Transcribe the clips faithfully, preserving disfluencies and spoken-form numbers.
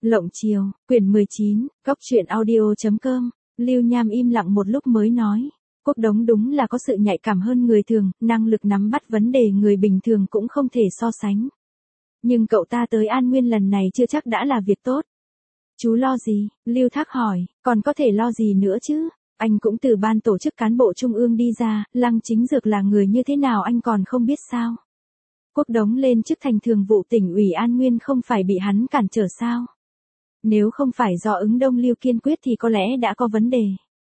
Lộng chiều, quyển mười chín, góc truyện audio chấm com. Lưu Nham im lặng một lúc mới nói. Quốc Đống đúng là có sự nhạy cảm hơn người thường, năng lực nắm bắt vấn đề người bình thường cũng không thể so sánh. Nhưng cậu ta tới An Nguyên lần này chưa chắc đã là việc tốt. Chú lo gì? Lưu Thác hỏi, còn có thể lo gì nữa chứ? Anh cũng từ ban tổ chức cán bộ trung ương đi ra, Lăng Chính Dược là người như thế nào anh còn không biết sao? Quốc Đống lên chức thành thường vụ tỉnh ủy An Nguyên không phải bị hắn cản trở sao? Nếu không phải do ứng Đông Lưu kiên quyết thì có lẽ đã có vấn đề.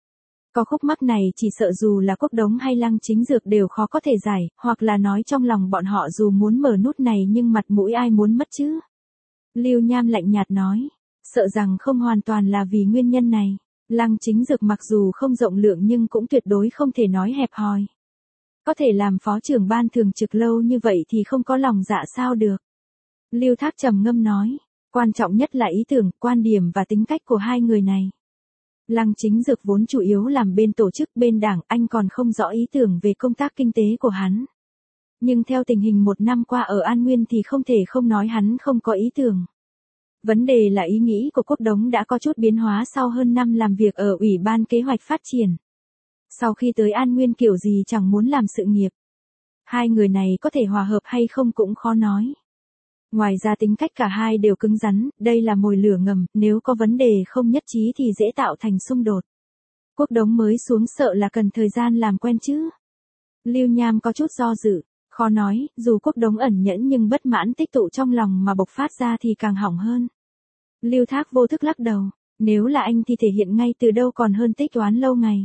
Có khúc mắc này chỉ sợ dù là Quốc Đống hay Lăng Chính Dược đều khó có thể giải, hoặc là nói trong lòng bọn họ dù muốn mở nút này nhưng mặt mũi ai muốn mất chứ? Lưu Nham lạnh nhạt nói, sợ rằng không hoàn toàn là vì nguyên nhân này. Lăng Chính Dược mặc dù không rộng lượng nhưng cũng tuyệt đối không thể nói hẹp hòi. Có thể làm phó trưởng ban thường trực lâu như vậy thì không có lòng dạ sao được. Lưu Thác trầm ngâm nói, quan trọng nhất là ý tưởng, quan điểm và tính cách của hai người này. Lăng Chính Dược vốn chủ yếu làm bên tổ chức bên đảng, anh còn không rõ ý tưởng về công tác kinh tế của hắn. Nhưng theo tình hình một năm qua ở An Nguyên thì không thể không nói hắn không có ý tưởng. Vấn đề là ý nghĩ của Quốc Đống đã có chút biến hóa sau hơn năm làm việc ở Ủy ban Kế hoạch Phát triển. Sau khi tới An Nguyên kiểu gì chẳng muốn làm sự nghiệp. Hai người này có thể hòa hợp hay không cũng khó nói. Ngoài ra tính cách cả hai đều cứng rắn, đây là mồi lửa ngầm, nếu có vấn đề không nhất trí thì dễ tạo thành xung đột. Quốc Đống mới xuống sợ là cần thời gian làm quen chứ. Lưu Nham có chút do dự, khó nói, dù Quốc Đống ẩn nhẫn nhưng bất mãn tích tụ trong lòng mà bộc phát ra thì càng hỏng hơn. Lưu Thác vô thức lắc đầu, nếu là anh thì thể hiện ngay từ đâu còn hơn tích toán lâu ngày.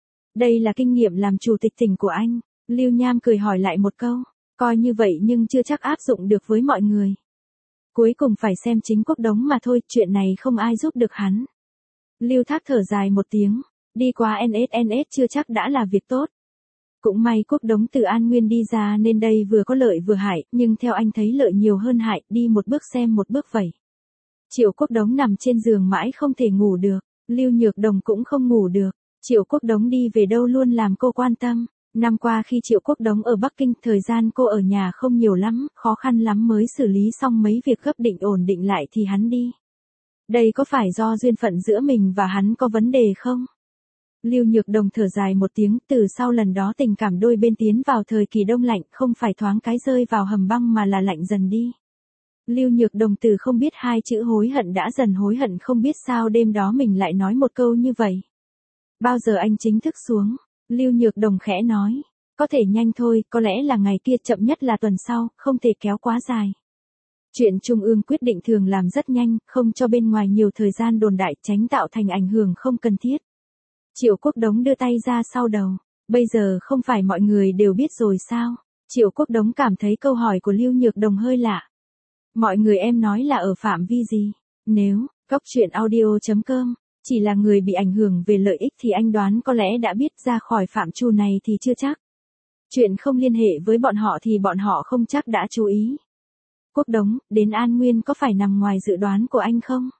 Đây là kinh nghiệm làm chủ tịch tỉnh của anh. Lưu Nham cười hỏi lại một câu, coi như vậy nhưng chưa chắc áp dụng được với mọi người. Cuối cùng phải xem chính Quốc Đống mà thôi, chuyện này không ai giúp được hắn. Lưu Thác thở dài một tiếng, đi qua en ét en ét chưa chắc đã là việc tốt. Cũng may Quốc Đống từ An Nguyên đi ra nên đây vừa có lợi vừa hại, nhưng theo anh thấy lợi nhiều hơn hại, đi một bước xem một bước vậy. Triệu Quốc Đống nằm trên giường mãi không thể ngủ được, Lưu Nhược Đồng cũng không ngủ được. Triệu Quốc Đống đi về đâu luôn làm cô quan tâm. Năm qua khi Triệu Quốc Đống ở Bắc Kinh, thời gian cô ở nhà không nhiều lắm, khó khăn lắm mới xử lý xong mấy việc gấp định ổn định lại thì hắn đi. Đây có phải do duyên phận giữa mình và hắn có vấn đề không? Lưu Nhược Đồng thở dài một tiếng, từ sau lần đó tình cảm đôi bên tiến vào thời kỳ đông lạnh, không phải thoáng cái rơi vào hầm băng mà là lạnh dần đi. Lưu Nhược Đồng từ không biết hai chữ hối hận đã dần hối hận, không biết sao đêm đó mình lại nói một câu như vậy. Bao giờ anh chính thức xuống? Lưu Nhược Đồng khẽ nói, có thể nhanh thôi, có lẽ là ngày kia, chậm nhất là tuần sau, không thể kéo quá dài. Chuyện Trung ương quyết định thường làm rất nhanh, không cho bên ngoài nhiều thời gian đồn đại, tránh tạo thành ảnh hưởng không cần thiết. Triệu Quốc Đống đưa tay ra sau đầu, bây giờ không phải mọi người đều biết rồi sao? Triệu Quốc Đống cảm thấy câu hỏi của Lưu Nhược Đồng hơi lạ. Mọi người em nói là ở phạm vi gì? Nếu, góc truyện audio chấm com, chỉ là người bị ảnh hưởng về lợi ích thì anh đoán có lẽ đã biết, ra khỏi phạm trù này thì chưa chắc. Chuyện không liên hệ với bọn họ thì bọn họ không chắc đã chú ý. Quốc Đống, đến An Nguyên có phải nằm ngoài dự đoán của anh không?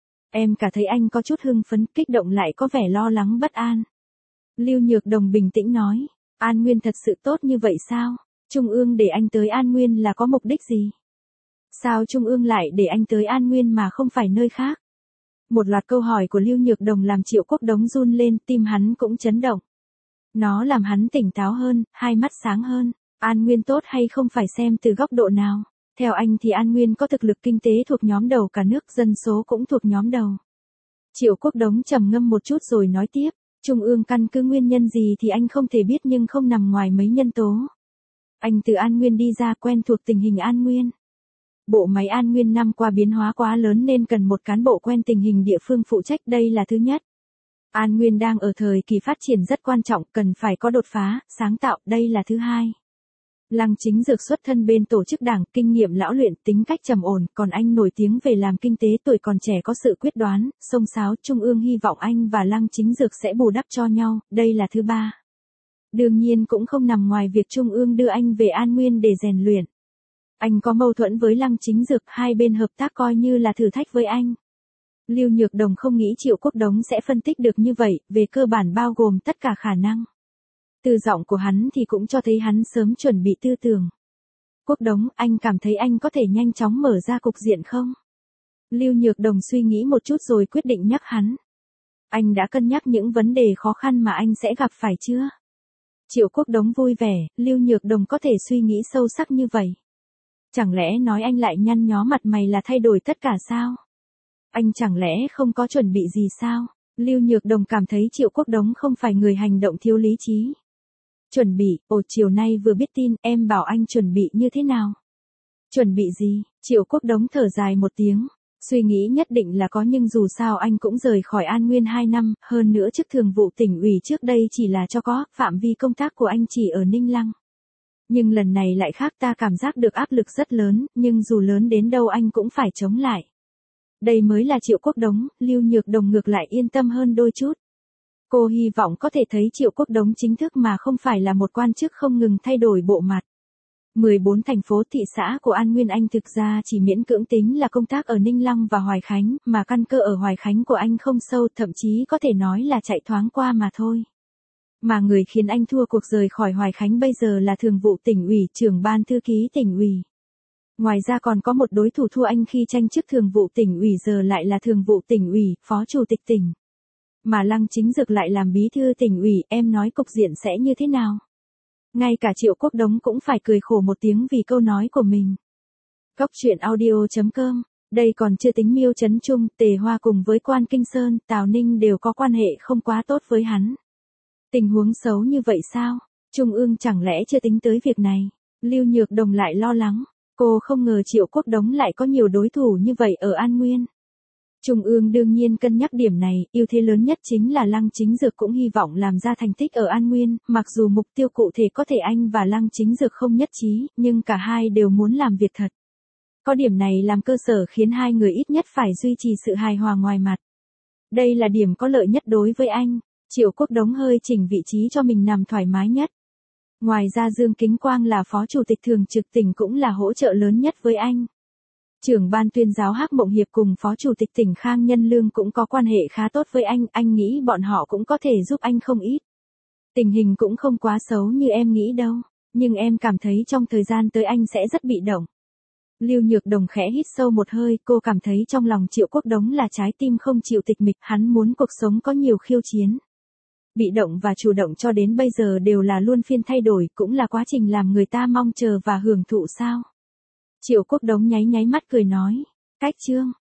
Em cả thấy anh có chút hưng phấn, kích động lại có vẻ lo lắng bất an. Lưu Nhược Đồng bình tĩnh nói, An Nguyên thật sự tốt như vậy sao? Trung ương để anh tới An Nguyên là có mục đích gì? Sao Trung ương lại để anh tới An Nguyên mà không phải nơi khác? Một loạt câu hỏi của Lưu Nhược Đồng làm Triệu Quốc Đống run lên, tim hắn cũng chấn động. Nó làm hắn tỉnh táo hơn, hai mắt sáng hơn. An Nguyên tốt hay không phải xem từ góc độ nào. Theo anh thì An Nguyên có thực lực kinh tế thuộc nhóm đầu cả nước, dân số cũng thuộc nhóm đầu. Triệu Quốc Đống trầm ngâm một chút rồi nói tiếp, Trung ương căn cứ nguyên nhân gì thì anh không thể biết nhưng không nằm ngoài mấy nhân tố. Anh từ An Nguyên đi ra quen thuộc tình hình An Nguyên. Bộ máy An Nguyên năm qua biến hóa quá lớn nên cần một cán bộ quen tình hình địa phương phụ trách, đây là thứ nhất. An Nguyên đang ở thời kỳ phát triển rất quan trọng, cần phải có đột phá, sáng tạo, đây là thứ hai. Lăng Chính Dược xuất thân bên tổ chức đảng, kinh nghiệm lão luyện, tính cách trầm ổn, còn anh nổi tiếng về làm kinh tế, tuổi còn trẻ có sự quyết đoán, xông xáo, Trung ương hy vọng anh và Lăng Chính Dược sẽ bù đắp cho nhau, đây là thứ ba. Đương nhiên cũng không nằm ngoài việc Trung ương đưa anh về An Nguyên để rèn luyện. Anh có mâu thuẫn với Lăng Chính Dược, hai bên hợp tác coi như là thử thách với anh. Lưu Nhược Đồng không nghĩ Triệu Quốc Đống sẽ phân tích được như vậy, về cơ bản bao gồm tất cả khả năng. Từ giọng của hắn thì cũng cho thấy hắn sớm chuẩn bị tư tưởng. Quốc Đống, anh cảm thấy anh có thể nhanh chóng mở ra cục diện không? Lưu Nhược Đồng suy nghĩ một chút rồi quyết định nhắc hắn. Anh đã cân nhắc những vấn đề khó khăn mà anh sẽ gặp phải chưa? Triệu Quốc Đống vui vẻ, Lưu Nhược Đồng có thể suy nghĩ sâu sắc như vậy. Chẳng lẽ nói anh lại nhăn nhó mặt mày là thay đổi tất cả sao? Anh chẳng lẽ không có chuẩn bị gì sao? Lưu Nhược Đồng cảm thấy Triệu Quốc Đống không phải người hành động thiếu lý trí. Chuẩn bị, ồ chiều nay vừa biết tin, em bảo anh chuẩn bị như thế nào? Chuẩn bị gì? Triệu Quốc Đống thở dài một tiếng. Suy nghĩ nhất định là có nhưng dù sao anh cũng rời khỏi An Nguyên hai năm, hơn nữa chức thường vụ tỉnh ủy trước đây chỉ là cho có, phạm vi công tác của anh chỉ ở Ninh Lăng. Nhưng lần này lại khác, ta cảm giác được áp lực rất lớn, nhưng dù lớn đến đâu anh cũng phải chống lại. Đây mới là Triệu Quốc Đống, Lưu Nhược Đồng ngược lại yên tâm hơn đôi chút. Cô hy vọng có thể thấy Triệu Quốc Đống chính thức mà không phải là một quan chức không ngừng thay đổi bộ mặt. mười bốn thành phố thị xã của An Nguyên anh thực ra chỉ miễn cưỡng tính là công tác ở Ninh Lăng và Hoài Khánh, mà căn cơ ở Hoài Khánh của anh không sâu, thậm chí có thể nói là chạy thoáng qua mà thôi. Mà người khiến anh thua cuộc rời khỏi Hoài Khánh bây giờ là thường vụ tỉnh ủy, trưởng ban thư ký tỉnh ủy. Ngoài ra còn có một đối thủ thua anh khi tranh chức thường vụ tỉnh ủy giờ lại là thường vụ tỉnh ủy, phó chủ tịch tỉnh. Mà Lăng Chính Dực lại làm bí thư tỉnh ủy, em nói cục diện sẽ như thế nào? Ngay cả Triệu Quốc Đống cũng phải cười khổ một tiếng vì câu nói của mình. Cóc truyện audio chấm com, đây còn chưa tính Miêu Trấn Trung, Tề Hoa cùng với Quan Kinh Sơn, Tào Ninh đều có quan hệ không quá tốt với hắn. Tình huống xấu như vậy sao? Trung ương chẳng lẽ chưa tính tới việc này? Lưu Nhược Đồng lại lo lắng, cô không ngờ Triệu Quốc Đống lại có nhiều đối thủ như vậy ở An Nguyên. Trung ương đương nhiên cân nhắc điểm này, ưu thế lớn nhất chính là Lăng Chính Dực cũng hy vọng làm ra thành tích ở An Nguyên, mặc dù mục tiêu cụ thể có thể anh và Lăng Chính Dực không nhất trí, nhưng cả hai đều muốn làm việc thật. Có điểm này làm cơ sở khiến hai người ít nhất phải duy trì sự hài hòa ngoài mặt. Đây là điểm có lợi nhất đối với anh. Triệu Quốc Đống hơi chỉnh vị trí cho mình nằm thoải mái nhất. Ngoài ra Dương Kính Quang là phó chủ tịch thường trực tỉnh cũng là hỗ trợ lớn nhất với anh. Trưởng ban tuyên giáo Hắc Mộng Hiệp cùng phó chủ tịch tỉnh Khang Nhân Lương cũng có quan hệ khá tốt với anh, anh nghĩ bọn họ cũng có thể giúp anh không ít. Tình hình cũng không quá xấu như em nghĩ đâu, nhưng em cảm thấy trong thời gian tới anh sẽ rất bị động. Lưu Nhược Đồng khẽ hít sâu một hơi, cô cảm thấy trong lòng Triệu Quốc Đống là trái tim không chịu tịch mịch, hắn muốn cuộc sống có nhiều khiêu chiến. Bị động và chủ động cho đến bây giờ đều là luôn phiên thay đổi, cũng là quá trình làm người ta mong chờ và hưởng thụ sao. Triệu Quốc Đống nháy nháy mắt cười nói, cách chương,